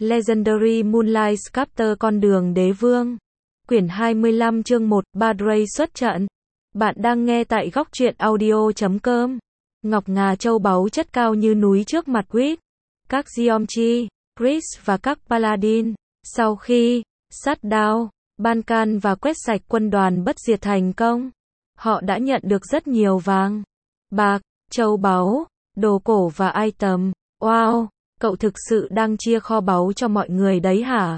Legendary Moonlight Sculptor con đường đế vương. Quyển 25 chương 1, Badray xuất trận. Bạn đang nghe tại góc truyện audio.com. Ngọc ngà châu báu chất cao như núi trước mặt Wit. Các Geomchi, Priest và các Paladin. Sau khi sát đao, Bankan và quét sạch quân đoàn bất diệt thành công, họ đã nhận được rất nhiều vàng, bạc, châu báu, đồ cổ và item. Wow, cậu thực sự đang chia kho báu cho mọi người đấy hả?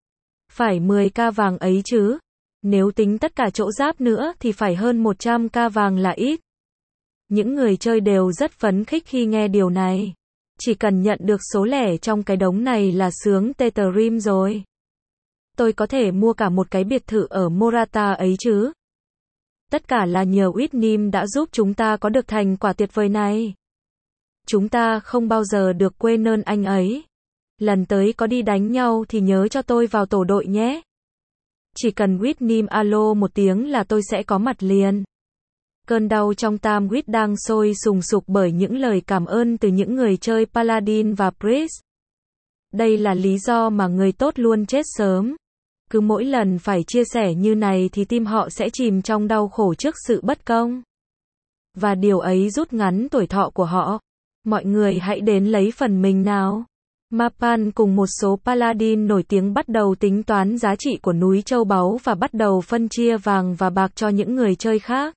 Phải 10k vàng ấy chứ? Nếu tính tất cả chỗ giáp nữa thì phải hơn 100k vàng là ít. Những người chơi đều rất phấn khích khi nghe điều này. Chỉ cần nhận được số lẻ trong cái đống này là sướng tê tờ rim rồi. Tôi có thể mua cả một cái biệt thự ở Morata ấy chứ? Tất cả là nhờ Whitnim đã giúp chúng ta có được thành quả tuyệt vời này. Chúng ta không bao giờ được quên ơn anh ấy. Lần tới có đi đánh nhau thì nhớ cho tôi vào tổ đội nhé. Chỉ cần Whitnim alo một tiếng là tôi sẽ có mặt liền. Cơn đau trong tam Wit đang sôi sùng sục bởi những lời cảm ơn từ những người chơi Paladin và Priest. Đây là lý do mà người tốt luôn chết sớm. Cứ mỗi lần phải chia sẻ như này thì tim họ sẽ chìm trong đau khổ trước sự bất công. Và điều ấy rút ngắn tuổi thọ của họ. Mọi người hãy đến lấy phần mình nào. Mapan cùng một số Paladin nổi tiếng bắt đầu tính toán giá trị của núi châu báu và bắt đầu phân chia vàng và bạc cho những người chơi khác.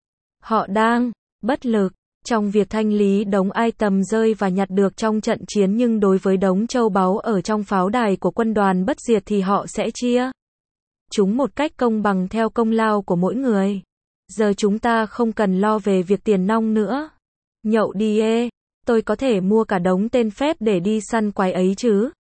Họ đang bất lực trong việc thanh lý đống item rơi và nhặt được trong trận chiến, nhưng đối với đống châu báu ở trong pháo đài của quân đoàn bất diệt thì họ sẽ chia chúng một cách công bằng theo công lao của mỗi người. Giờ chúng ta không cần lo về việc tiền nong nữa. Nhậu đi ê, tôi có thể mua cả đống tên phép để đi săn quái ấy chứ.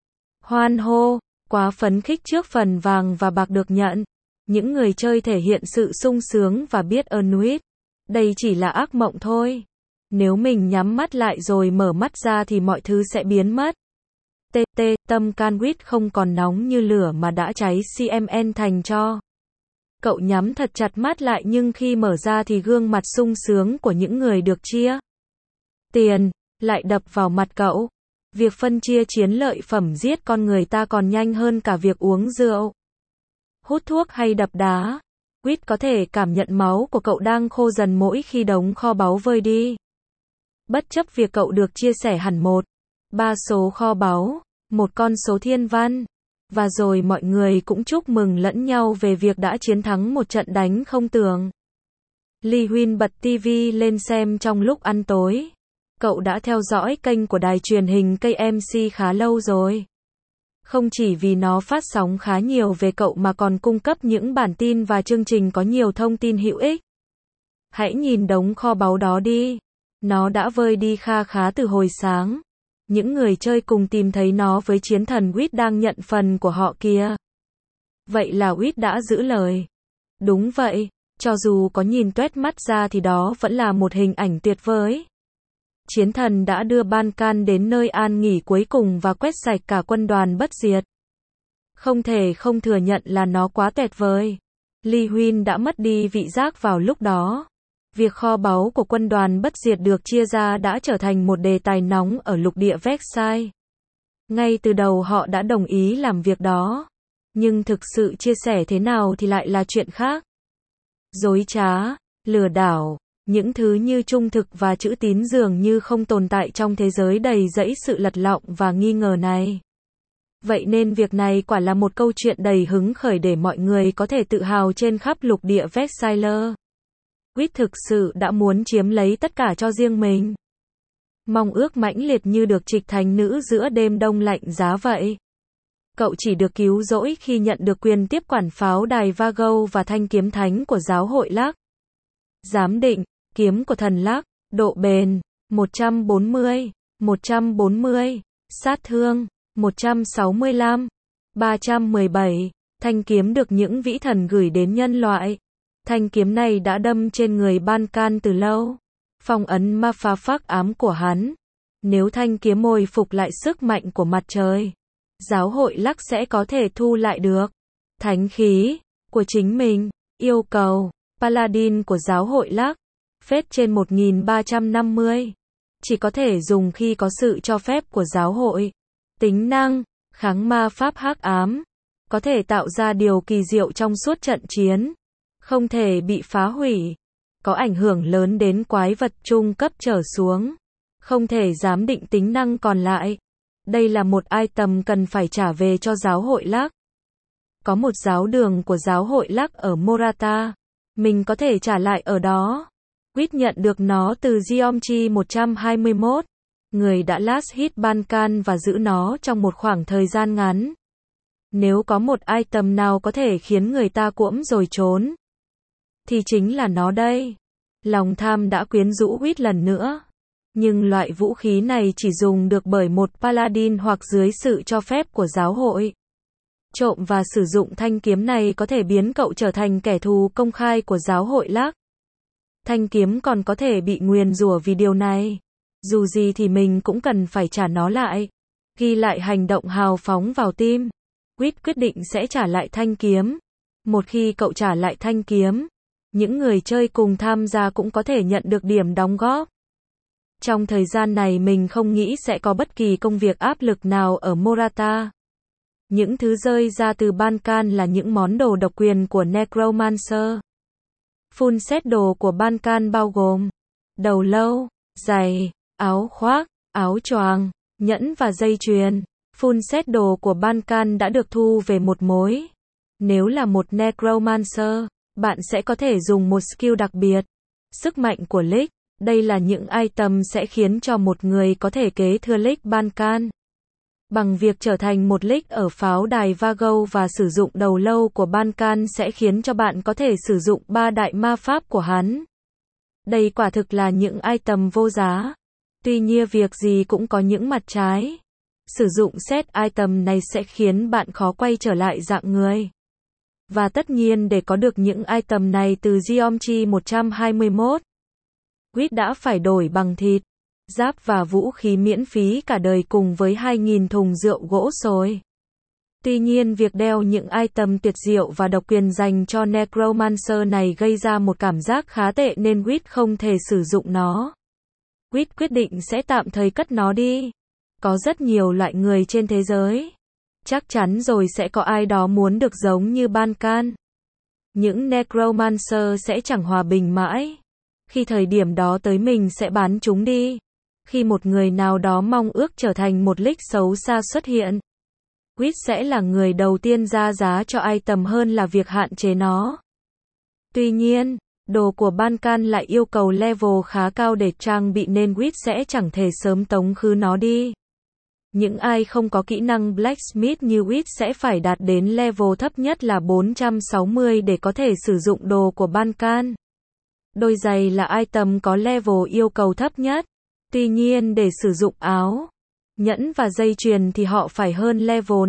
Hoan hô, quá phấn khích trước phần vàng và bạc được nhận. Những người chơi thể hiện sự sung sướng và biết ơn Wit. Đây chỉ là ác mộng thôi. Nếu mình nhắm mắt lại rồi mở mắt ra thì mọi thứ sẽ biến mất. Tâm can Wit không còn nóng như lửa mà đã cháy CMN thành tro. Cậu nhắm thật chặt mắt lại, nhưng khi mở ra thì gương mặt sung sướng của những người được chia tiền lại đập vào mặt cậu. Việc phân chia chiến lợi phẩm giết con người ta còn nhanh hơn cả việc uống rượu, hút thuốc hay đập đá. Wit có thể cảm nhận máu của cậu đang khô dần mỗi khi đống kho báu vơi đi. Bất chấp việc cậu được chia sẻ hẳn 1/3 số kho báu, một con số thiên văn. Và rồi mọi người cũng chúc mừng lẫn nhau về việc đã chiến thắng một trận đánh không tưởng. Lee Huynh bật TV lên xem trong lúc ăn tối. Cậu đã theo dõi kênh của đài truyền hình KMC khá lâu rồi. Không chỉ vì nó phát sóng khá nhiều về cậu mà còn cung cấp những bản tin và chương trình có nhiều thông tin hữu ích. Hãy nhìn đống kho báu đó đi. Nó đã vơi đi kha khá từ hồi sáng. Những người chơi cùng tìm thấy nó với chiến thần Wit đang nhận phần của họ kìa. Vậy là Wit đã giữ lời. Đúng vậy, cho dù có nhìn toét mắt ra thì đó vẫn là một hình ảnh tuyệt vời. Chiến thần đã đưa Bankan đến nơi an nghỉ cuối cùng và quét sạch cả quân đoàn bất diệt. Không thể không thừa nhận là nó quá tuyệt vời. Lee Huynh đã mất đi vị giác vào lúc đó. Việc kho báu của quân đoàn bất diệt được chia ra đã trở thành một đề tài nóng ở lục địa Vexai. Ngay từ đầu họ đã đồng ý làm việc đó. Nhưng thực sự chia sẻ thế nào thì lại là chuyện khác. Dối trá, lừa đảo, những thứ như trung thực và chữ tín dường như không tồn tại trong thế giới đầy rẫy sự lật lọng và nghi ngờ này. Vậy nên việc này quả là một câu chuyện đầy hứng khởi để mọi người có thể tự hào trên khắp lục địa Vexailer. Wit thực sự đã muốn chiếm lấy tất cả cho riêng mình. Mong ước mãnh liệt như được trịch thành nữ giữa đêm đông lạnh giá vậy. Cậu chỉ được cứu rỗi khi nhận được quyền tiếp quản pháo đài Vago và thanh kiếm thánh của giáo hội Lắc. Giám định, kiếm của thần Lắc, độ bền 140, 140, sát thương 165, 317. Thanh kiếm được những vĩ thần gửi đến nhân loại. Thanh kiếm này đã đâm trên người Bankan từ lâu. Phong ấn ma pha phác ám của hắn. Nếu thanh kiếm hồi phục lại sức mạnh của mặt trời, giáo hội Lắc sẽ có thể thu lại được thánh khí của chính mình. Yêu cầu Paladin của giáo hội Lắc, phết trên 1350. Chỉ có thể dùng khi có sự cho phép của giáo hội. Tính năng kháng ma pháp hắc ám, có thể tạo ra điều kỳ diệu trong suốt trận chiến, không thể bị phá hủy, có ảnh hưởng lớn đến quái vật trung cấp trở xuống, không thể giám định tính năng còn lại. Đây là một item cần phải trả về cho giáo hội Lark. Có một giáo đường của giáo hội Lark ở Morata, mình có thể trả lại ở đó. Quýt nhận được nó từ Geomchi 121, người đã last hit Balkan và giữ nó trong một khoảng thời gian ngắn. Nếu có một item nào có thể khiến người ta cuỗm rồi trốn, thì chính là nó đây. Lòng tham đã quyến rũ Quýt lần nữa. Nhưng loại vũ khí này chỉ dùng được bởi một paladin hoặc dưới sự cho phép của giáo hội. Trộm và sử dụng thanh kiếm này có thể biến cậu trở thành kẻ thù công khai của giáo hội Lark. Thanh kiếm còn có thể bị nguyền rủa vì điều này. Dù gì thì mình cũng cần phải trả nó lại. Ghi lại hành động hào phóng vào tim. Quýt quyết định sẽ trả lại thanh kiếm. Một khi cậu trả lại thanh kiếm, những người chơi cùng tham gia cũng có thể nhận được điểm đóng góp. Trong thời gian này mình không nghĩ sẽ có bất kỳ công việc áp lực nào ở Morata. Những thứ rơi ra từ Balkan là những món đồ độc quyền của Necromancer. Full set đồ của Balkan bao gồm đầu lâu, giày, áo khoác, áo choàng, nhẫn và dây chuyền. Full set đồ của Balkan đã được thu về một mối. Nếu là một Necromancer, bạn sẽ có thể dùng một skill đặc biệt. Sức mạnh của Lich. Đây là những item sẽ khiến cho một người có thể kế thừa Lich Balkan. Bằng việc trở thành một Lich ở pháo đài Vago và sử dụng đầu lâu của Balkan sẽ khiến cho bạn có thể sử dụng 3 đại ma pháp của hắn. Đây quả thực là những item vô giá. Tuy nhiên việc gì cũng có những mặt trái. Sử dụng set item này sẽ khiến bạn khó quay trở lại dạng người. Và tất nhiên để có được những item này từ Geomchi 121, Quýt đã phải đổi bằng thịt, giáp và vũ khí miễn phí cả đời cùng với 2.000 thùng rượu gỗ sồi. Tuy nhiên việc đeo những item tuyệt diệu và độc quyền dành cho Necromancer này gây ra một cảm giác khá tệ nên Quýt không thể sử dụng nó. Quýt quyết định sẽ tạm thời cất nó đi. Có rất nhiều loại người trên thế giới. Chắc chắn rồi sẽ có ai đó muốn được giống như Balkan. Những Necromancer sẽ chẳng hòa bình mãi. Khi thời điểm đó tới mình sẽ bán chúng đi. Khi một người nào đó mong ước trở thành một Lich xấu xa xuất hiện, Quýt sẽ là người đầu tiên ra giá cho item hơn là việc hạn chế nó. Tuy nhiên, đồ của Balkan lại yêu cầu level khá cao để trang bị nên Quýt sẽ chẳng thể sớm tống khứ nó đi. Những ai không có kỹ năng Blacksmith như Quýt sẽ phải đạt đến level thấp nhất là 460 để có thể sử dụng đồ của Balkan. Đôi giày là item có level yêu cầu thấp nhất. Tuy nhiên để sử dụng áo, nhẫn và dây chuyền thì họ phải hơn level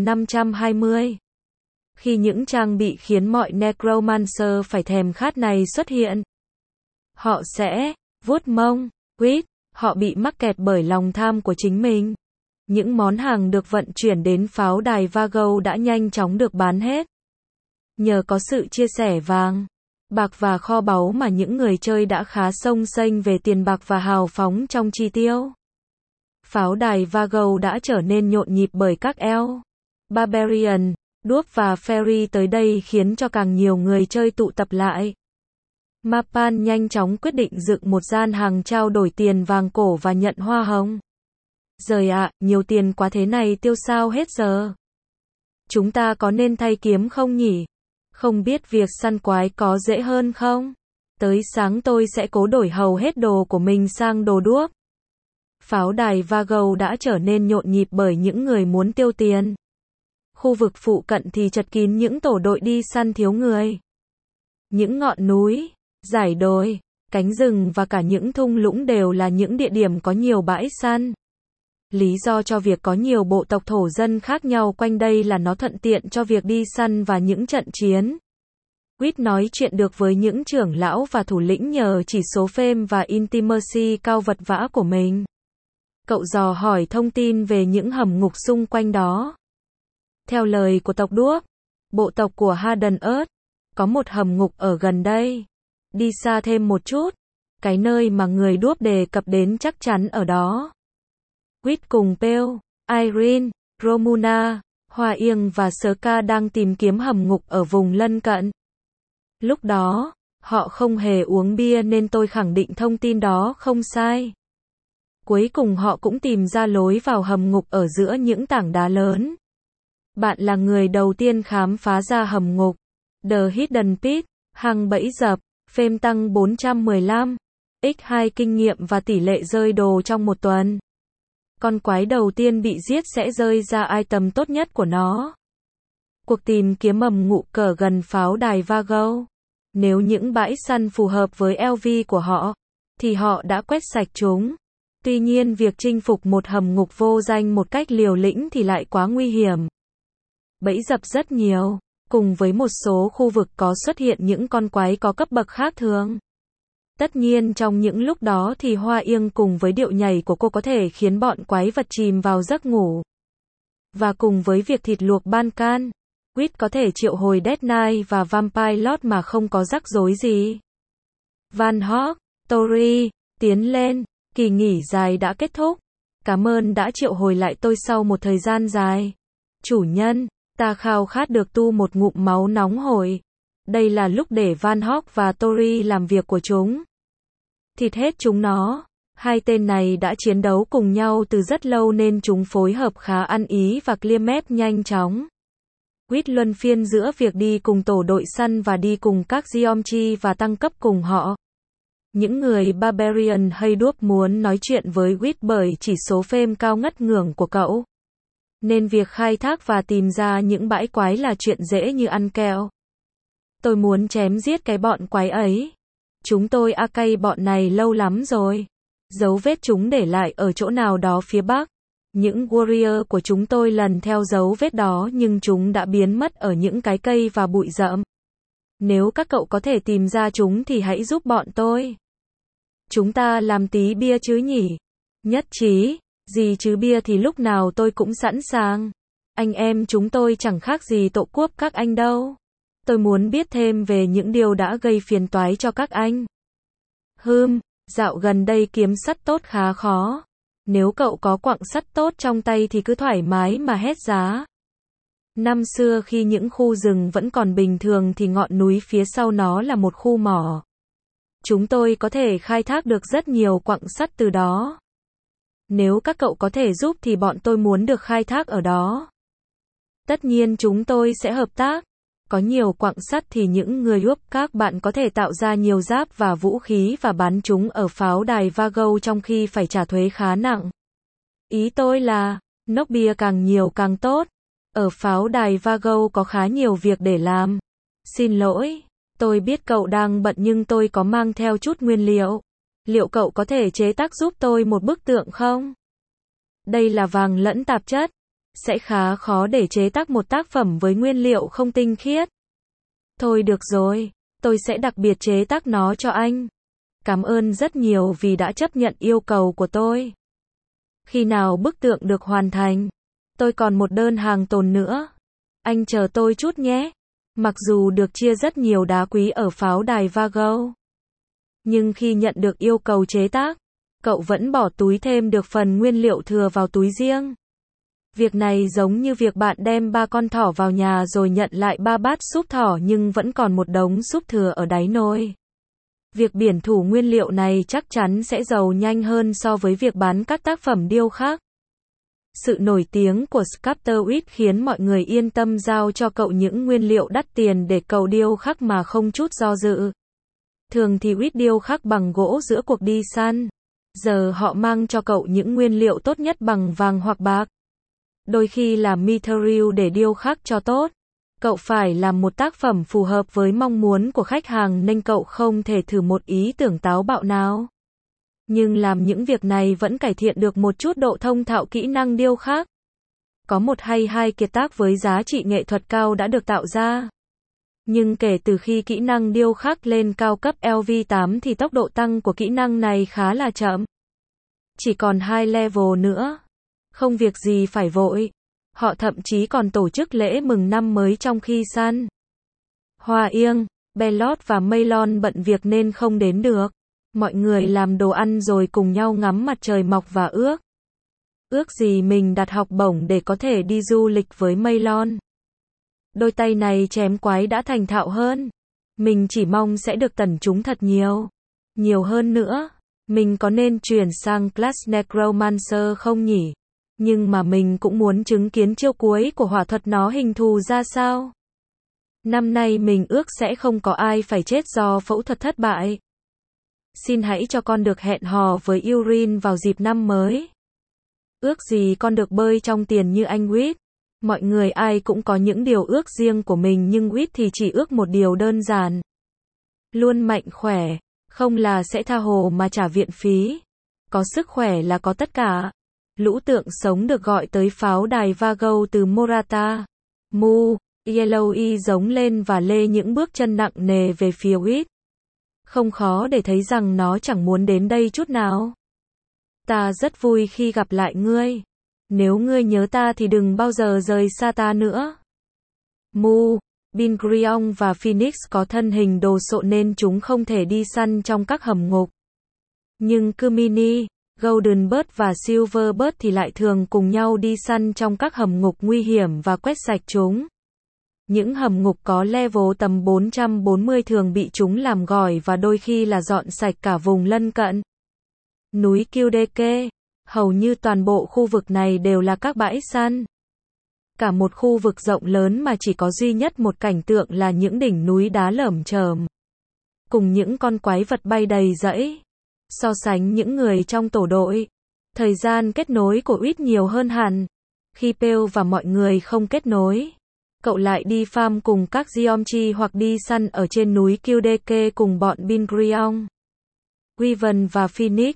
520. Khi những trang bị khiến mọi Necromancer phải thèm khát này xuất hiện, họ sẽ vuốt mông, Quýt, họ bị mắc kẹt bởi lòng tham của chính mình. Những món hàng được vận chuyển đến pháo đài Vago đã nhanh chóng được bán hết. Nhờ có sự chia sẻ vàng, bạc và kho báu mà những người chơi đã khá xông xênh về tiền bạc và hào phóng trong chi tiêu. Pháo đài Vago đã trở nên nhộn nhịp bởi các elf, Barbarian, Dwarf và Fairy tới đây khiến cho càng nhiều người chơi tụ tập lại. Mapan nhanh chóng quyết định dựng một gian hàng trao đổi tiền vàng cổ và nhận hoa hồng. Giời ạ, nhiều tiền quá thế này tiêu sao hết giờ. Chúng ta có nên thay kiếm không nhỉ? Không biết việc săn quái có dễ hơn không? Tới sáng tôi sẽ cố đổi hầu hết đồ của mình sang đồ đuốc. Pháo đài Vago đã trở nên nhộn nhịp bởi những người muốn tiêu tiền. Khu vực phụ cận thì chật kín những tổ đội đi săn thiếu người. Những ngọn núi, dải đồi, cánh rừng và cả những thung lũng đều là những địa điểm có nhiều bãi săn. Lý do cho việc có nhiều bộ tộc thổ dân khác nhau quanh đây là nó thuận tiện cho việc đi săn và những trận chiến. Quýt nói chuyện được với những trưởng lão và thủ lĩnh nhờ chỉ số fame và intimacy cao vật vã của mình. Cậu dò hỏi thông tin về những hầm ngục xung quanh đó. Theo lời của tộc đuốc, bộ tộc của Harden Earth, có một hầm ngục ở gần đây. Đi xa thêm một chút, cái nơi mà người đuốc đề cập đến chắc chắn ở đó. Quýt cùng Pale, Irene, Romuna, Hoa Yên và Sơ Ca đang tìm kiếm hầm ngục ở vùng lân cận. Lúc đó, họ không hề uống bia nên tôi khẳng định thông tin đó không sai. Cuối cùng họ cũng tìm ra lối vào hầm ngục ở giữa những tảng đá lớn. Bạn là người đầu tiên khám phá ra hầm ngục. The Hidden Pit, hang bẫy dập, phêm tăng 415, x2 kinh nghiệm và tỷ lệ rơi đồ trong một tuần. Con quái đầu tiên bị giết sẽ rơi ra item tốt nhất của nó. Cuộc tìm kiếm hầm ngục cờ gần pháo đài Vago. Nếu những bãi săn phù hợp với LV của họ, thì họ đã quét sạch chúng. Tuy nhiên việc chinh phục một hầm ngục vô danh một cách liều lĩnh thì lại quá nguy hiểm. Bẫy dập rất nhiều, cùng với một số khu vực có xuất hiện những con quái có cấp bậc khác thường. Tất nhiên trong những lúc đó thì Hoa Yên cùng với điệu nhảy của cô có thể khiến bọn quái vật chìm vào giấc ngủ. Và cùng với việc thịt luộc ban can, Quýt có thể triệu hồi Death Knight và Vampire Lord mà không có rắc rối gì. Van Hawk, Tori, tiến lên, kỳ nghỉ dài đã kết thúc. Cảm ơn đã triệu hồi lại tôi sau một thời gian dài. Chủ nhân, ta khao khát được tu một ngụm máu nóng hổi. Đây là lúc để Van Hawk và Tori làm việc của chúng. Thịt hết chúng nó. Hai tên này đã chiến đấu cùng nhau từ rất lâu nên chúng phối hợp khá ăn ý và clear map nhanh chóng. Quýt luân phiên giữa việc đi cùng tổ đội săn và đi cùng các Geomchi và tăng cấp cùng họ. Những người Barbarian hay đuốc muốn nói chuyện với Quýt bởi chỉ số phêm cao ngất ngưởng của cậu. Nên việc khai thác và tìm ra những bãi quái là chuyện dễ như ăn kẹo. Tôi muốn chém giết cái bọn quái ấy. Chúng tôi cay bọn này lâu lắm rồi. Dấu vết chúng để lại ở chỗ nào đó phía bắc. Những warrior của chúng tôi lần theo dấu vết đó nhưng chúng đã biến mất ở những cái cây và bụi rậm. Nếu các cậu có thể tìm ra chúng thì hãy giúp bọn tôi. Chúng ta làm tí bia chứ nhỉ? Nhất trí, gì chứ bia thì lúc nào tôi cũng sẵn sàng. Anh em chúng tôi chẳng khác gì tội quốc các anh đâu. Tôi muốn biết thêm về những điều đã gây phiền toái cho các anh. Dạo gần đây kiếm sắt tốt khá khó. Nếu cậu có quặng sắt tốt trong tay thì cứ thoải mái mà hét giá. Năm xưa khi những khu rừng vẫn còn bình thường thì ngọn núi phía sau nó là một khu mỏ. Chúng tôi có thể khai thác được rất nhiều quặng sắt từ đó. Nếu các cậu có thể giúp thì bọn tôi muốn được khai thác ở đó. Tất nhiên chúng tôi sẽ hợp tác. Có nhiều quặng sắt thì những người giúp các bạn có thể tạo ra nhiều giáp và vũ khí và bán chúng ở pháo đài Vago trong khi phải trả thuế khá nặng. Ý tôi là, nốc bia càng nhiều càng tốt. Ở pháo đài Vago có khá nhiều việc để làm. Xin lỗi, tôi biết cậu đang bận nhưng tôi có mang theo chút nguyên liệu. Liệu cậu có thể chế tác giúp tôi một bức tượng không? Đây là vàng lẫn tạp chất. Sẽ khá khó để chế tác một tác phẩm với nguyên liệu không tinh khiết. Thôi được rồi, tôi sẽ đặc biệt chế tác nó cho anh. Cảm ơn rất nhiều vì đã chấp nhận yêu cầu của tôi. Khi nào bức tượng được hoàn thành? Tôi còn một đơn hàng tồn nữa. Anh chờ tôi chút nhé. Mặc dù được chia rất nhiều đá quý ở pháo đài Vago, nhưng khi nhận được yêu cầu chế tác, cậu vẫn bỏ túi thêm được phần nguyên liệu thừa vào túi riêng. Việc này giống như việc bạn đem 3 con thỏ vào nhà rồi nhận lại 3 bát súp thỏ nhưng vẫn còn một đống súp thừa ở đáy nồi. Việc biển thủ nguyên liệu này chắc chắn sẽ giàu nhanh hơn so với việc bán các tác phẩm điêu khắc. Sự nổi tiếng của Sculptor Weed khiến mọi người yên tâm giao cho cậu những nguyên liệu đắt tiền để cậu điêu khắc mà không chút do dự. Thường thì Weed điêu khắc bằng gỗ giữa cuộc đi săn. Giờ họ mang cho cậu những nguyên liệu tốt nhất bằng vàng hoặc bạc. Đôi khi là mithril để điêu khắc cho tốt. Cậu phải làm một tác phẩm phù hợp với mong muốn của khách hàng nên cậu không thể thử một ý tưởng táo bạo nào. Nhưng làm những việc này vẫn cải thiện được một chút độ thông thạo kỹ năng điêu khắc. Có một hay hai kiệt tác với giá trị nghệ thuật cao đã được tạo ra. Nhưng kể từ khi kỹ năng điêu khắc lên cao cấp LV8 thì tốc độ tăng của kỹ năng này khá là chậm. Chỉ còn 2 level nữa. Không việc gì phải vội. Họ thậm chí còn tổ chức lễ mừng năm mới trong khi săn. Hoa Yên, Bellot và Maylon bận việc nên không đến được. Mọi người làm đồ ăn rồi cùng nhau ngắm mặt trời mọc và ước Ước gì mình đặt học bổng để có thể đi du lịch với Maylon. Đôi tay này chém quái đã thành thạo hơn. Mình chỉ mong sẽ được tẩn chúng thật nhiều. Nhiều hơn nữa. Mình có nên chuyển sang class Necromancer không nhỉ? Nhưng mà mình cũng muốn chứng kiến chiêu cuối của hỏa thuật nó hình thù ra sao. Năm nay mình ước sẽ không có ai phải chết do phẫu thuật thất bại. Xin hãy cho con được hẹn hò với Urin vào dịp năm mới. Ước gì con được bơi trong tiền như anh Whit. Mọi người ai cũng có những điều ước riêng của mình nhưng Whit thì chỉ ước một điều đơn giản. Luôn mạnh khỏe, không là sẽ tha hồ mà trả viện phí. Có sức khỏe là có tất cả. Lũ tượng sống được gọi tới pháo đài Vago từ Morata. Mu, Yellowy giống lên và lê những bước chân nặng nề về phía Whit. Không khó để thấy rằng nó chẳng muốn đến đây chút nào. Ta rất vui khi gặp lại ngươi. Nếu ngươi nhớ ta thì đừng bao giờ rời xa ta nữa. Mu, Bingrion và Phoenix có thân hình đồ sộ nên chúng không thể đi săn trong các hầm ngục. Nhưng Kumini, Goldenbird và Silverbird thì lại thường cùng nhau đi săn trong các hầm ngục nguy hiểm và quét sạch chúng. Những hầm ngục có level tầm 440 thường bị chúng làm gỏi và đôi khi là dọn sạch cả vùng lân cận. Núi Kildeke, hầu như toàn bộ khu vực này đều là các bãi săn. Cả một khu vực rộng lớn mà chỉ có duy nhất một cảnh tượng là những đỉnh núi đá lởm chởm. Cùng những con quái vật bay đầy rẫy. So sánh những người trong tổ đội, thời gian kết nối của Whit nhiều hơn hẳn. Khi Pale và mọi người không kết nối, cậu lại đi farm cùng các Geomchi hoặc đi săn ở trên núi Kildeke cùng bọn Bingrion. Wyvern và Phoenix,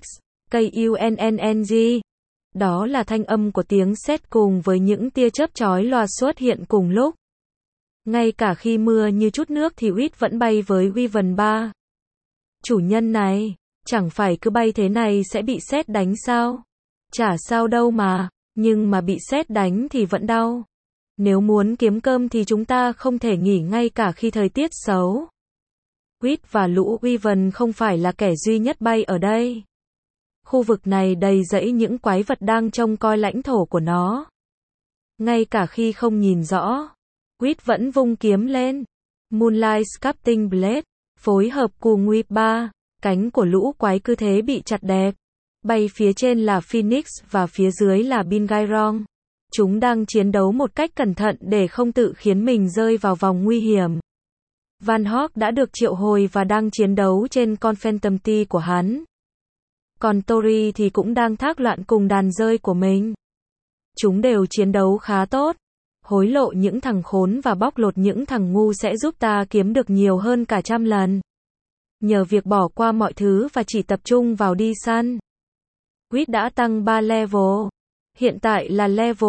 KUNNNG. Đó là thanh âm của tiếng sét cùng với những tia chớp chói lòa xuất hiện cùng lúc. Ngay cả khi mưa như chút nước thì Whit vẫn bay với Wyvern 3. Chủ nhân này, chẳng phải cứ bay thế này sẽ bị sét đánh sao? Chả sao đâu mà, nhưng mà bị sét đánh thì vẫn đau. Nếu muốn kiếm cơm thì chúng ta không thể nghỉ ngay cả khi thời tiết xấu. Whit và lũ Wyvern không phải là kẻ duy nhất bay ở đây. Khu vực này đầy rẫy những quái vật đang trông coi lãnh thổ của nó. Ngay cả khi không nhìn rõ, Whit vẫn vung kiếm lên. Moonlight Sculpting Blade, phối hợp cùng Whip 3, cánh của lũ quái cứ thế bị chặt đẹp. Bay phía trên là Phoenix và phía dưới là Bingrion. Chúng đang chiến đấu một cách cẩn thận để không tự khiến mình rơi vào vòng nguy hiểm. Van Hawk đã được triệu hồi và đang chiến đấu trên con Phantom T của hắn. Còn Tori thì cũng đang thác loạn cùng đàn rơi của mình. Chúng đều chiến đấu khá tốt. Hối lộ những thằng khốn và bóc lột những thằng ngu sẽ giúp ta kiếm được nhiều hơn cả 100 lần. Nhờ việc bỏ qua mọi thứ và chỉ tập trung vào đi săn. Whit đã tăng 3 level. Hiện tại là level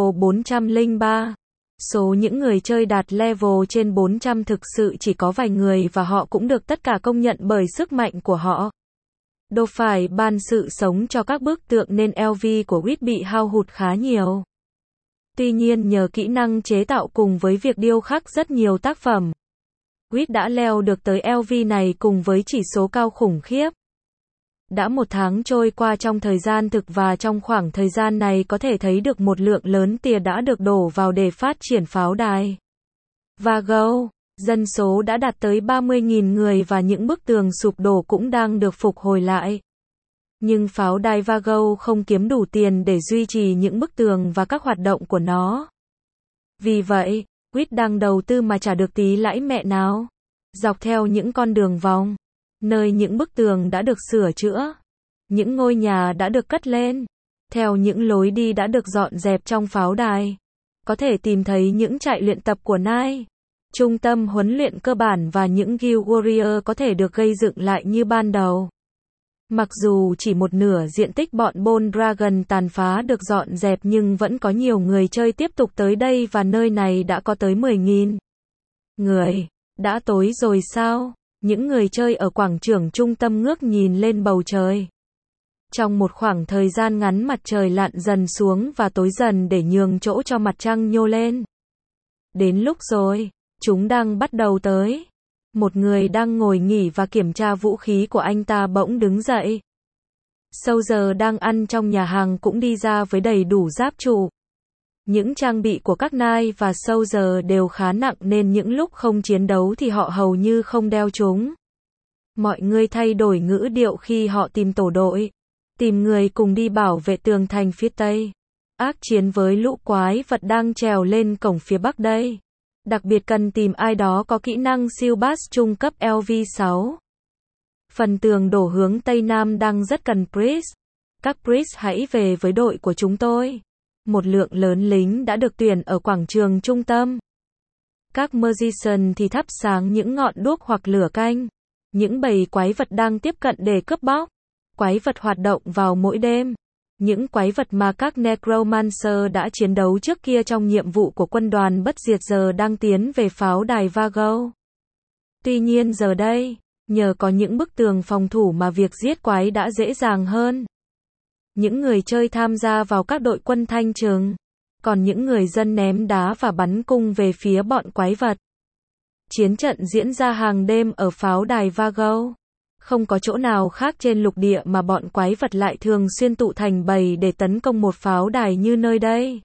403. Số những người chơi đạt level trên 400 thực sự chỉ có vài người và họ cũng được tất cả công nhận bởi sức mạnh của họ. Đâu phải ban sự sống cho các bức tượng nên LV của Whit bị hao hụt khá nhiều. Tuy nhiên nhờ kỹ năng chế tạo cùng với việc điêu khắc rất nhiều tác phẩm, Whit đã leo được tới LV này cùng với chỉ số cao khủng khiếp. Đã 1 tháng trôi qua trong thời gian thực và trong khoảng thời gian này có thể thấy được một lượng lớn tiền đã được đổ vào để phát triển pháo đài. Vago, dân số đã đạt tới 30.000 người và những bức tường sụp đổ cũng đang được phục hồi lại. Nhưng pháo đài Vago không kiếm đủ tiền để duy trì những bức tường và các hoạt động của nó. Vì vậy, Whit đang đầu tư mà chả được tí lãi mẹ nào. Dọc theo những con đường vòng, nơi những bức tường đã được sửa chữa, những ngôi nhà đã được cất lên, theo những lối đi đã được dọn dẹp trong pháo đài, có thể tìm thấy những trại luyện tập của Nike, trung tâm huấn luyện cơ bản và những guild warrior có thể được gây dựng lại như ban đầu. Mặc dù chỉ một nửa diện tích bọn Bone Dragon tàn phá được dọn dẹp nhưng vẫn có nhiều người chơi tiếp tục tới đây và nơi này đã có tới 10.000 người. Đã tối rồi sao? Những người chơi ở quảng trường trung tâm ngước nhìn lên bầu trời. Trong một khoảng thời gian ngắn mặt trời lặn dần xuống và tối dần để nhường chỗ cho mặt trăng nhô lên. Đến lúc rồi, chúng đang bắt đầu tới. Một người đang ngồi nghỉ và kiểm tra vũ khí của anh ta bỗng đứng dậy. Soldier đang ăn trong nhà hàng cũng đi ra với đầy đủ giáp trụ. Những trang bị của các Knight và Soldier đều khá nặng nên những lúc không chiến đấu thì họ hầu như không đeo chúng. Mọi người thay đổi ngữ điệu khi họ tìm tổ đội. Tìm người cùng đi bảo vệ tường thành phía Tây. Ác chiến với lũ quái vật đang trèo lên cổng phía Bắc đây. Đặc biệt cần tìm ai đó có kỹ năng siêu bass trung cấp LV6. Phần tường đổ hướng Tây Nam đang rất cần Priest. Các Priest hãy về với đội của chúng tôi. Một lượng lớn lính đã được tuyển ở quảng trường trung tâm. Các Magician thì thắp sáng những ngọn đuốc hoặc lửa canh. Những bầy quái vật đang tiếp cận để cướp bóc. Quái vật hoạt động vào mỗi đêm. Những quái vật mà các Necromancer đã chiến đấu trước kia trong nhiệm vụ của quân đoàn bất diệt giờ đang tiến về pháo đài Vago. Tuy nhiên giờ đây, nhờ có những bức tường phòng thủ mà việc giết quái đã dễ dàng hơn. Những người chơi tham gia vào các đội quân thanh trừng, còn những người dân ném đá và bắn cung về phía bọn quái vật. Chiến trận diễn ra hàng đêm ở pháo đài Vago. Không có chỗ nào khác trên lục địa mà bọn quái vật lại thường xuyên tụ thành bầy để tấn công một pháo đài như nơi đây.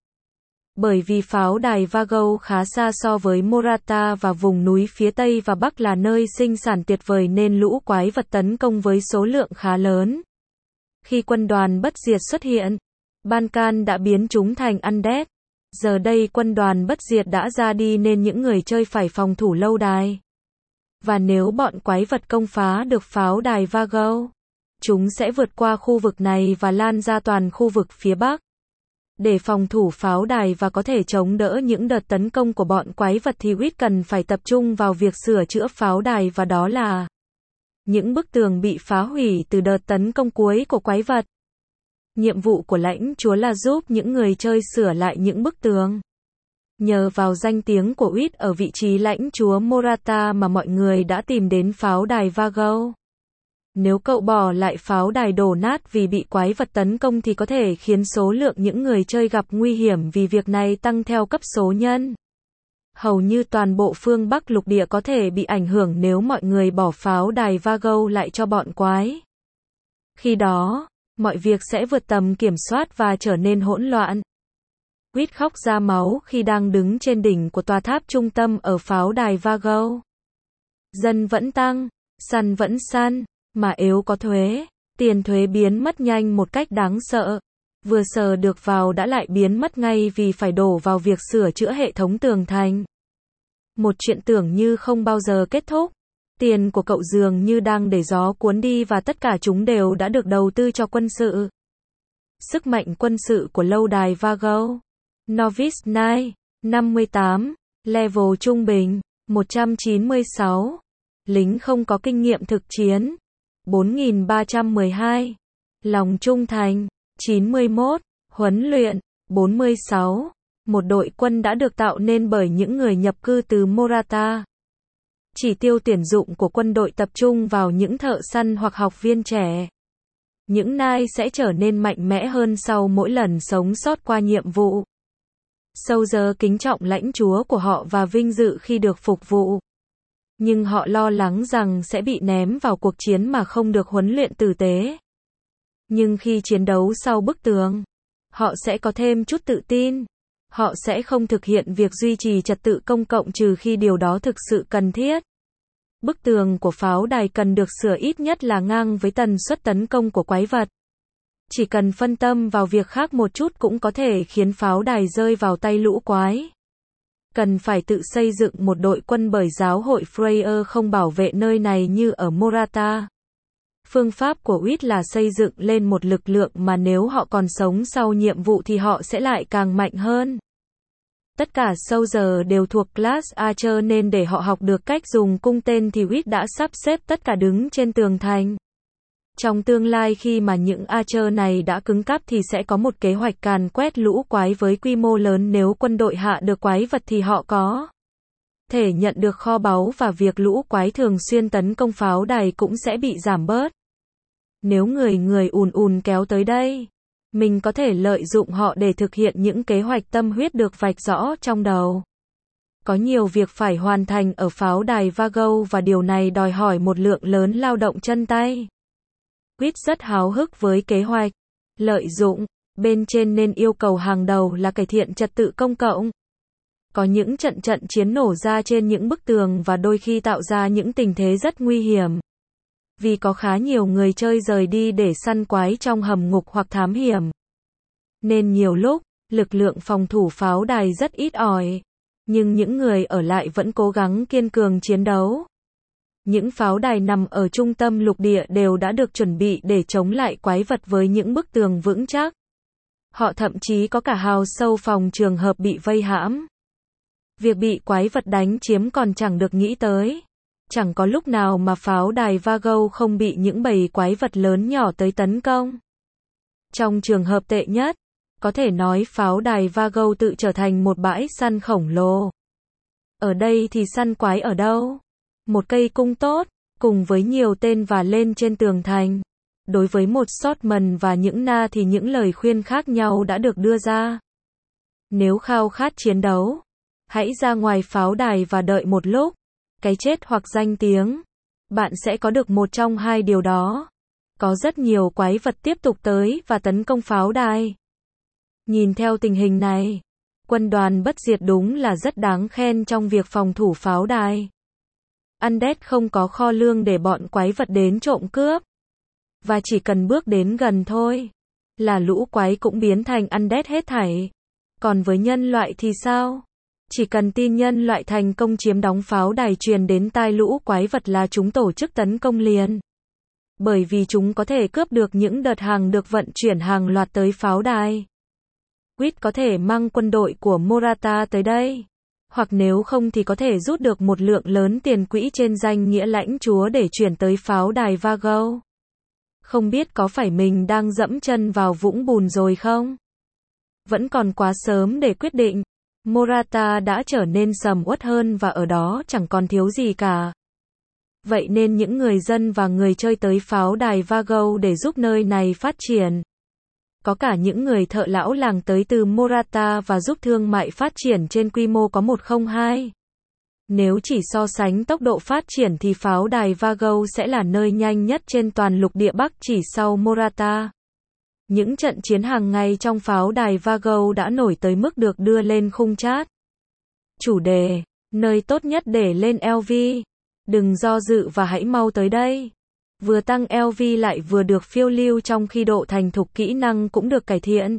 Bởi vì pháo đài Vago khá xa so với Morata và vùng núi phía Tây và Bắc là nơi sinh sản tuyệt vời nên lũ quái vật tấn công với số lượng khá lớn. Khi quân đoàn bất diệt xuất hiện, Bankan đã biến chúng thành undead. Giờ đây quân đoàn bất diệt đã ra đi nên những người chơi phải phòng thủ lâu đài. Và nếu bọn quái vật công phá được pháo đài Vago, chúng sẽ vượt qua khu vực này và lan ra toàn khu vực phía Bắc. Để phòng thủ pháo đài và có thể chống đỡ những đợt tấn công của bọn quái vật thì Wit cần phải tập trung vào việc sửa chữa pháo đài và đó là những bức tường bị phá hủy từ đợt tấn công cuối của quái vật. Nhiệm vụ của lãnh chúa là giúp những người chơi sửa lại những bức tường. Nhờ vào danh tiếng của Wit ở vị trí lãnh chúa Morata mà mọi người đã tìm đến pháo đài Vago. Nếu cậu bỏ lại pháo đài đổ nát vì bị quái vật tấn công thì có thể khiến số lượng những người chơi gặp nguy hiểm vì việc này tăng theo cấp số nhân. Hầu như toàn bộ phương Bắc lục địa có thể bị ảnh hưởng nếu mọi người bỏ pháo đài Vago lại cho bọn quái. Khi đó, mọi việc sẽ vượt tầm kiểm soát và trở nên hỗn loạn. Wit khóc ra máu khi đang đứng trên đỉnh của tòa tháp trung tâm ở pháo đài Vago. Dân vẫn tăng, săn vẫn săn, mà yếu có thuế. Tiền thuế biến mất nhanh một cách đáng sợ. Vừa sờ được vào đã lại biến mất ngay vì phải đổ vào việc sửa chữa hệ thống tường thành. Một chuyện tưởng như không bao giờ kết thúc. Tiền của cậu dường như đang để gió cuốn đi và tất cả chúng đều đã được đầu tư cho quân sự. Sức mạnh quân sự của lâu đài Vago. Novice Knight, 58, level trung bình, 196. Lính không có kinh nghiệm thực chiến, 4312. Lòng trung thành, 91. Huấn luyện, 46. Một đội quân đã được tạo nên bởi những người nhập cư từ Morata. Chỉ tiêu tuyển dụng của quân đội tập trung vào những thợ săn hoặc học viên trẻ. Những Knight sẽ trở nên mạnh mẽ hơn sau mỗi lần sống sót qua nhiệm vụ. Soldier kính trọng lãnh chúa của họ và vinh dự khi được phục vụ. Nhưng họ lo lắng rằng sẽ bị ném vào cuộc chiến mà không được huấn luyện tử tế. Nhưng khi chiến đấu sau bức tường, họ sẽ có thêm chút tự tin. Họ sẽ không thực hiện việc duy trì trật tự công cộng trừ khi điều đó thực sự cần thiết. Bức tường của pháo đài cần được sửa ít nhất là ngang với tần suất tấn công của quái vật. Chỉ cần phân tâm vào việc khác một chút cũng có thể khiến pháo đài rơi vào tay lũ quái. Cần phải tự xây dựng một đội quân bởi giáo hội Freyr không bảo vệ nơi này như ở Morata. Phương pháp của Wit là xây dựng lên một lực lượng mà nếu họ còn sống sau nhiệm vụ thì họ sẽ lại càng mạnh hơn. Tất cả Soldier đều thuộc class Archer nên để họ học được cách dùng cung tên thì Wit đã sắp xếp tất cả đứng trên tường thành. Trong tương lai khi mà những Archer này đã cứng cáp thì sẽ có một kế hoạch càn quét lũ quái với quy mô lớn. Nếu quân đội hạ được quái vật thì họ có thể nhận được kho báu và việc lũ quái thường xuyên tấn công pháo đài cũng sẽ bị giảm bớt. Nếu người ùn kéo tới đây, mình có thể lợi dụng họ để thực hiện những kế hoạch tâm huyết được vạch rõ trong đầu. Có nhiều việc phải hoàn thành ở pháo đài Vago và điều này đòi hỏi một lượng lớn lao động chân tay. Quýt rất háo hức với kế hoạch. Lợi dụng. Bên trên nên yêu cầu hàng đầu là cải thiện trật tự công cộng. Có những trận chiến nổ ra trên những bức tường và đôi khi tạo ra những tình thế rất nguy hiểm. Vì có khá nhiều người chơi rời đi để săn quái trong hầm ngục hoặc thám hiểm. Nên nhiều lúc, lực lượng phòng thủ pháo đài rất ít ỏi. Nhưng những người ở lại vẫn cố gắng kiên cường chiến đấu. Những pháo đài nằm ở trung tâm lục địa đều đã được chuẩn bị để chống lại quái vật với những bức tường vững chắc. Họ thậm chí có cả hào sâu phòng trường hợp bị vây hãm. Việc bị quái vật đánh chiếm còn chẳng được nghĩ tới. Chẳng có lúc nào mà pháo đài Vago không bị những bầy quái vật lớn nhỏ tới tấn công. Trong trường hợp tệ nhất, có thể nói pháo đài Vago tự trở thành một bãi săn khổng lồ. Ở đây thì săn quái ở đâu? Một cây cung tốt, cùng với nhiều tên và lên trên tường thành. Đối với một Shotman và những Na thì những lời khuyên khác nhau đã được đưa ra. Nếu khao khát chiến đấu, hãy ra ngoài pháo đài và đợi một lúc. Cái chết hoặc danh tiếng. Bạn sẽ có được một trong hai điều đó. Có rất nhiều quái vật tiếp tục tới và tấn công pháo đài. Nhìn theo tình hình này, quân đoàn bất diệt đúng là rất đáng khen trong việc phòng thủ pháo đài. Undead không có kho lương để bọn quái vật đến trộm cướp. Và chỉ cần bước đến gần thôi, là lũ quái cũng biến thành Undead hết thảy. Còn với nhân loại thì sao? Chỉ cần tin nhân loại thành công chiếm đóng pháo đài truyền đến tai lũ quái vật là chúng tổ chức tấn công liền. Bởi vì chúng có thể cướp được những đợt hàng được vận chuyển hàng loạt tới pháo đài. Quýt có thể mang quân đội của Morata tới đây. Hoặc nếu không thì có thể rút được một lượng lớn tiền quỹ trên danh nghĩa lãnh chúa để chuyển tới pháo đài Vago. Không biết có phải mình đang dẫm chân vào vũng bùn rồi không? Vẫn còn quá sớm để quyết định. Morata đã trở nên sầm uất hơn và ở đó chẳng còn thiếu gì cả. Vậy nên những người dân và người chơi tới pháo đài Vago để giúp nơi này phát triển. Có cả những người thợ lão làng tới từ Morata và giúp thương mại phát triển trên quy mô có 102. Nếu chỉ so sánh tốc độ phát triển thì pháo đài Vago sẽ là nơi nhanh nhất trên toàn lục địa Bắc chỉ sau Morata. Những trận chiến hàng ngày trong pháo đài Vago đã nổi tới mức được đưa lên khung chat. Chủ đề, nơi tốt nhất để lên LV. Đừng do dự và hãy mau tới đây. Vừa tăng LV lại vừa được phiêu lưu trong khi độ thành thục kỹ năng cũng được cải thiện.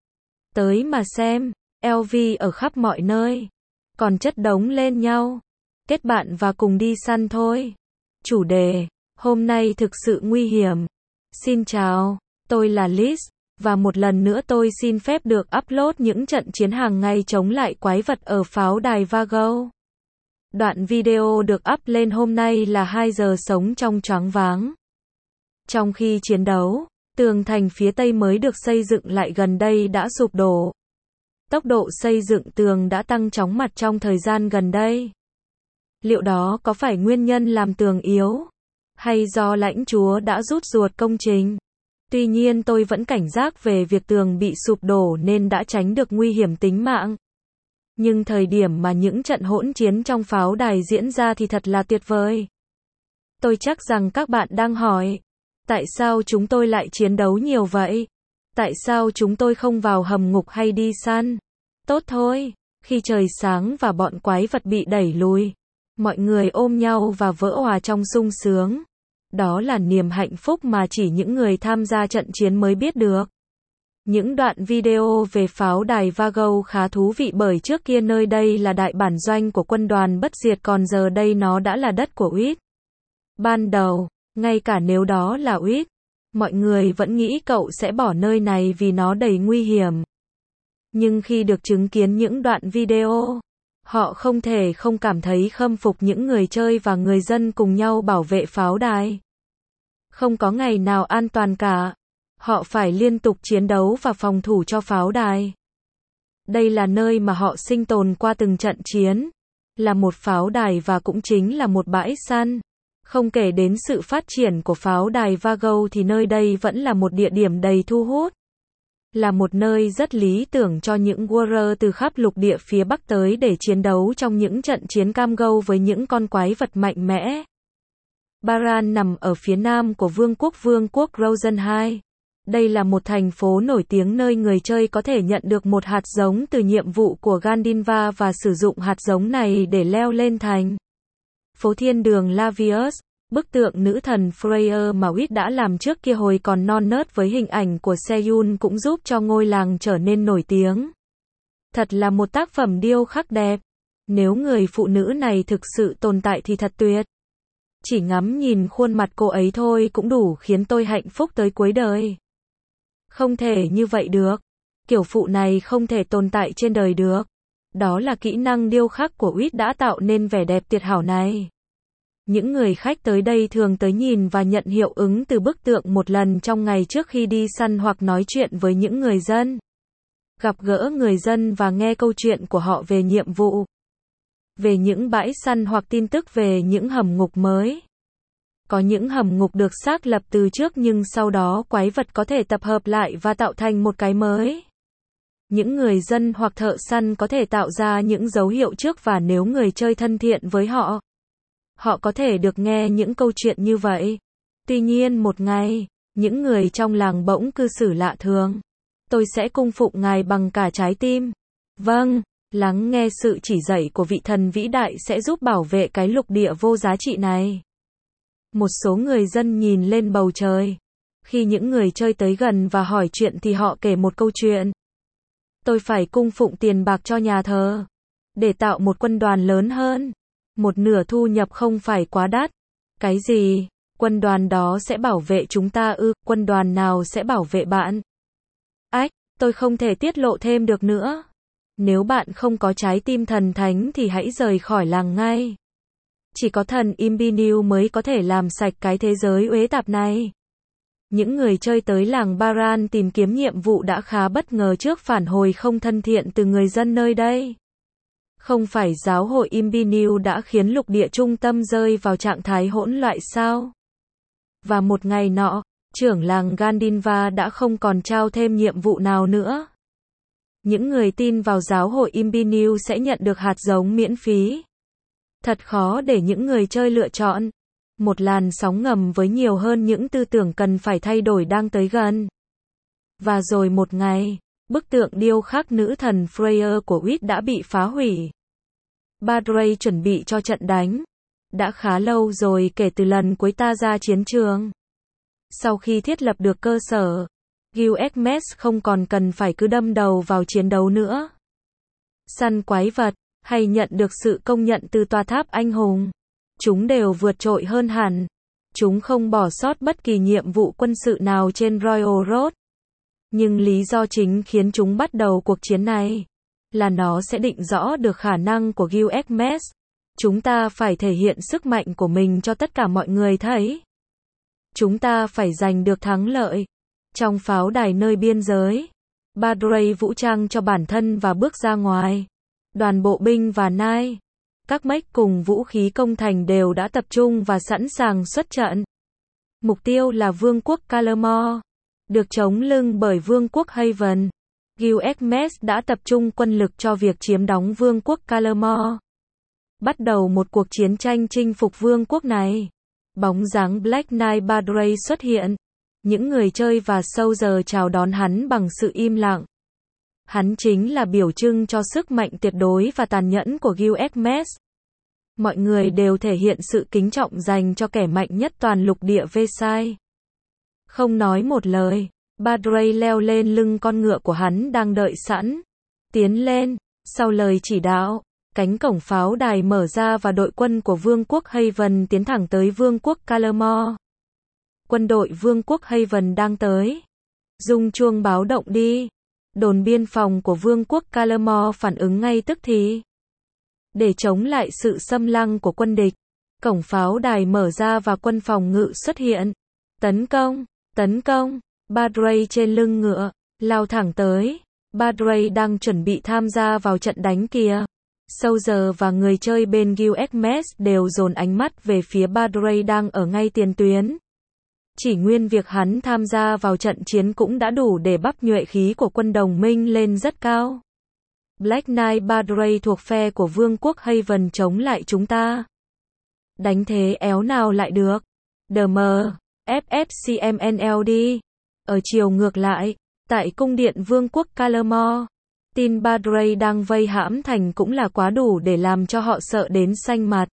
Tới mà xem, LV ở khắp mọi nơi. Còn chất đống lên nhau. Kết bạn và cùng đi săn thôi. Chủ đề, hôm nay thực sự nguy hiểm. Xin chào, tôi là Liz. Và một lần nữa tôi xin phép được upload những trận chiến hàng ngày chống lại quái vật ở pháo đài Vago. Đoạn video được up lên hôm nay là 2 giờ sống trong choáng váng. Trong khi chiến đấu, tường thành phía tây mới được xây dựng lại gần đây đã sụp đổ. Tốc độ xây dựng tường đã tăng chóng mặt trong thời gian gần đây. Liệu đó có phải nguyên nhân làm tường yếu? Hay do lãnh chúa đã rút ruột công trình? Tuy nhiên tôi vẫn cảnh giác về việc tường bị sụp đổ nên đã tránh được nguy hiểm tính mạng. Nhưng thời điểm mà những trận hỗn chiến trong pháo đài diễn ra thì thật là tuyệt vời. Tôi chắc rằng các bạn đang hỏi, tại sao chúng tôi lại chiến đấu nhiều vậy? Tại sao chúng tôi không vào hầm ngục hay đi săn? Tốt thôi, khi trời sáng và bọn quái vật bị đẩy lùi, mọi người ôm nhau và vỡ òa trong sung sướng. Đó là niềm hạnh phúc mà chỉ những người tham gia trận chiến mới biết được. Những đoạn video về pháo đài Vago khá thú vị bởi trước kia nơi đây là đại bản doanh của quân đoàn bất diệt còn giờ đây nó đã là đất của Uýt. Ban đầu, ngay cả nếu đó là Uýt, mọi người vẫn nghĩ cậu sẽ bỏ nơi này vì nó đầy nguy hiểm. Nhưng khi được chứng kiến những đoạn video, họ không thể không cảm thấy khâm phục những người chơi và người dân cùng nhau bảo vệ pháo đài. Không có ngày nào an toàn cả. Họ phải liên tục chiến đấu và phòng thủ cho pháo đài. Đây là nơi mà họ sinh tồn qua từng trận chiến. Là một pháo đài và cũng chính là một bãi săn. Không kể đến sự phát triển của pháo đài Vago thì nơi đây vẫn là một địa điểm đầy thu hút. Là một nơi rất lý tưởng cho những warrior từ khắp lục địa phía Bắc tới để chiến đấu trong những trận chiến cam go với những con quái vật mạnh mẽ. Baran nằm ở phía nam của Vương quốc Rosenheim. Đây là một thành phố nổi tiếng nơi người chơi có thể nhận được một hạt giống từ nhiệm vụ của Gandinva và sử dụng hạt giống này để leo lên thành phố thiên đường Lavius. Bức tượng nữ thần Freya mà Witt đã làm trước kia hồi còn non nớt với hình ảnh của Seyun cũng giúp cho ngôi làng trở nên nổi tiếng. Thật là một tác phẩm điêu khắc đẹp. Nếu người phụ nữ này thực sự tồn tại thì thật tuyệt. Chỉ ngắm nhìn khuôn mặt cô ấy thôi cũng đủ khiến tôi hạnh phúc tới cuối đời. Không thể như vậy được. Kiểu phụ này không thể tồn tại trên đời được. Đó là kỹ năng điêu khắc của Witt đã tạo nên vẻ đẹp tuyệt hảo này. Những người khách tới đây thường tới nhìn và nhận hiệu ứng từ bức tượng một lần trong ngày trước khi đi săn hoặc nói chuyện với những người dân. Gặp gỡ người dân và nghe câu chuyện của họ về nhiệm vụ. Về những bãi săn hoặc tin tức về những hầm ngục mới. Có những hầm ngục được xác lập từ trước nhưng sau đó quái vật có thể tập hợp lại và tạo thành một cái mới. Những người dân hoặc thợ săn có thể tạo ra những dấu hiệu trước và nếu người chơi thân thiện với họ, họ có thể được nghe những câu chuyện như vậy. Tuy nhiên một ngày, những người trong làng bỗng cư xử lạ thường. Tôi sẽ cung phụng ngài bằng cả trái tim. Vâng, lắng nghe sự chỉ dạy của vị thần vĩ đại sẽ giúp bảo vệ cái lục địa vô giá trị này. Một số người dân nhìn lên bầu trời. Khi những người chơi tới gần và hỏi chuyện thì họ kể một câu chuyện. Tôi phải cung phụng tiền bạc cho nhà thờ. Để tạo một quân đoàn lớn hơn. Một nửa thu nhập không phải quá đắt. Cái gì? Quân đoàn đó sẽ bảo vệ chúng ta ư? Quân đoàn nào sẽ bảo vệ bạn? Ách, tôi không thể tiết lộ thêm được nữa. Nếu bạn không có trái tim thần thánh thì hãy rời khỏi làng ngay. Chỉ có thần Imbiniu mới có thể làm sạch cái thế giới uế tạp này. Những người chơi tới làng Baran tìm kiếm nhiệm vụ đã khá bất ngờ trước phản hồi không thân thiện từ người dân nơi đây. Không phải giáo hội Imbiniu đã khiến lục địa trung tâm rơi vào trạng thái hỗn loạn sao? Và một ngày nọ, trưởng làng Gandinva đã không còn trao thêm nhiệm vụ nào nữa. Những người tin vào giáo hội Imbiniu sẽ nhận được hạt giống miễn phí. Thật khó để những người chơi lựa chọn. Một làn sóng ngầm với nhiều hơn những tư tưởng cần phải thay đổi đang tới gần. Và rồi một ngày, bức tượng điêu khắc nữ thần Freya của Witt đã bị phá hủy. Badrey chuẩn bị cho trận đánh. Đã khá lâu rồi kể từ lần cuối ta ra chiến trường. Sau khi thiết lập được cơ sở, Gilgamesh không còn cần phải cứ đâm đầu vào chiến đấu nữa. Săn quái vật, hay nhận được sự công nhận từ tòa tháp anh hùng. Chúng đều vượt trội hơn hẳn. Chúng không bỏ sót bất kỳ nhiệm vụ quân sự nào trên Royal Road. Nhưng lý do chính khiến chúng bắt đầu cuộc chiến này là nó sẽ định rõ được khả năng của Gilgamesh. Chúng ta phải thể hiện sức mạnh của mình cho tất cả mọi người thấy. Chúng ta phải giành được thắng lợi. Trong pháo đài nơi biên giới, Badrey vũ trang cho bản thân và bước ra ngoài. Đoàn bộ binh và nai, các mech cùng vũ khí công thành đều đã tập trung và sẵn sàng xuất trận. Mục tiêu là vương quốc Calamore, được chống lưng bởi vương quốc Haven. Gilgamesh đã tập trung quân lực cho việc chiếm đóng vương quốc Calamore. Bắt đầu một cuộc chiến tranh chinh phục vương quốc này. Bóng dáng Black Knight Badrey xuất hiện. Những người chơi và Soldier chào đón hắn bằng sự im lặng. Hắn chính là biểu trưng cho sức mạnh tuyệt đối và tàn nhẫn của Gilgamesh. Mọi người đều thể hiện sự kính trọng dành cho kẻ mạnh nhất toàn lục địa Versailles. Không nói một lời, Badrey leo lên lưng con ngựa của hắn đang đợi sẵn. Tiến lên, sau lời chỉ đạo, cánh cổng pháo đài mở ra và đội quân của vương quốc Haven tiến thẳng tới vương quốc Calamore. Quân đội vương quốc Haven đang tới. Rung chuông báo động đi. Đồn biên phòng của vương quốc Calamore phản ứng ngay tức thì. Để chống lại sự xâm lăng của quân địch, cổng pháo đài mở ra và quân phòng ngự xuất hiện. Tấn công, tấn công. Badrey trên lưng ngựa, lao thẳng tới. Badrey đang chuẩn bị tham gia vào trận đánh kia. Soldier và người chơi bên Gilgamesh đều dồn ánh mắt về phía Badrey đang ở ngay tiền tuyến. Chỉ nguyên việc hắn tham gia vào trận chiến cũng đã đủ để bắp nhuệ khí của quân đồng minh lên rất cao. Black Knight Badrey thuộc phe của vương quốc Haven chống lại chúng ta. Đánh thế éo nào lại được. DM, FFCMNLD. Ở chiều ngược lại, tại cung điện Vương quốc Calamore, tin Badrey đang vây hãm thành cũng là quá đủ để làm cho họ sợ đến xanh mặt.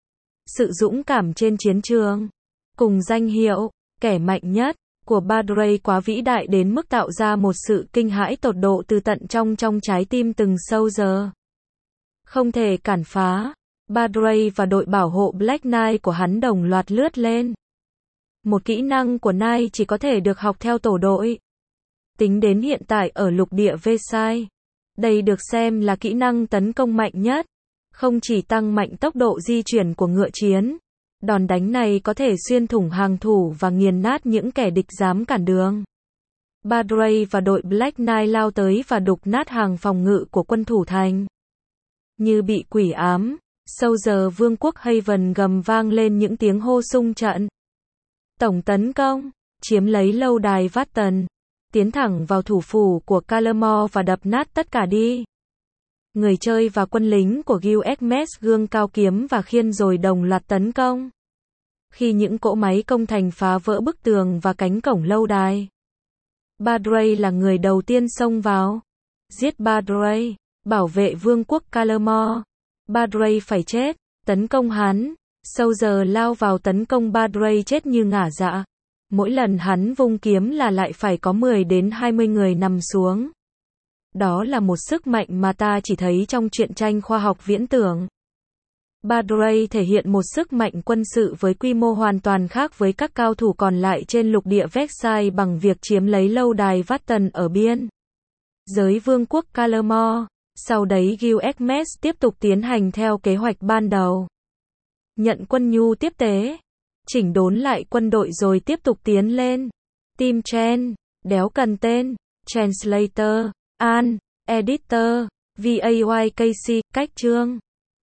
Sự dũng cảm trên chiến trường, cùng danh hiệu, kẻ mạnh nhất, của Badrey quá vĩ đại đến mức tạo ra một sự kinh hãi tột độ từ tận trong trái tim từng soldier. Không thể cản phá, Badrey và đội bảo hộ Black Knight của hắn đồng loạt lướt lên. Một kỹ năng của Knight chỉ có thể được học theo tổ đội. Tính đến hiện tại ở lục địa Versailles, đây được xem là kỹ năng tấn công mạnh nhất. Không chỉ tăng mạnh tốc độ di chuyển của ngựa chiến, đòn đánh này có thể xuyên thủng hàng thủ và nghiền nát những kẻ địch dám cản đường. Badrey và đội Black Knight lao tới và đục nát hàng phòng ngự của quân thủ thành. Như bị quỷ ám, soldier vương quốc Haven gầm vang lên những tiếng hô xung trận. Tổng tấn công, chiếm lấy lâu đài Vatton, tiến thẳng vào thủ phủ của Calamore và đập nát tất cả đi. Người chơi và quân lính của Guilhermes gương cao kiếm và khiên rồi đồng loạt tấn công. Khi những cỗ máy công thành phá vỡ bức tường và cánh cổng lâu đài, Badrey là người đầu tiên xông vào. Giết Badrey, bảo vệ vương quốc Calamore. Badrey phải chết, tấn công hắn. Soldier lao vào tấn công Badrey chết như ngả dạ. Mỗi lần hắn vung kiếm là lại phải có 10 đến 20 người nằm xuống. Đó là một sức mạnh mà ta chỉ thấy trong truyện tranh khoa học viễn tưởng. Badrey thể hiện một sức mạnh quân sự với quy mô hoàn toàn khác với các cao thủ còn lại trên lục địa Versailles bằng việc chiếm lấy lâu đài Vatton ở biên giới vương quốc Calamore. Sau đấy Guilhermes tiếp tục tiến hành theo kế hoạch ban đầu. Nhận quân nhu tiếp tế, chỉnh đốn lại quân đội rồi tiếp tục tiến lên. Tim Chen, đéo cần tên, Translator, An, Editor, VAYKC, cách chương.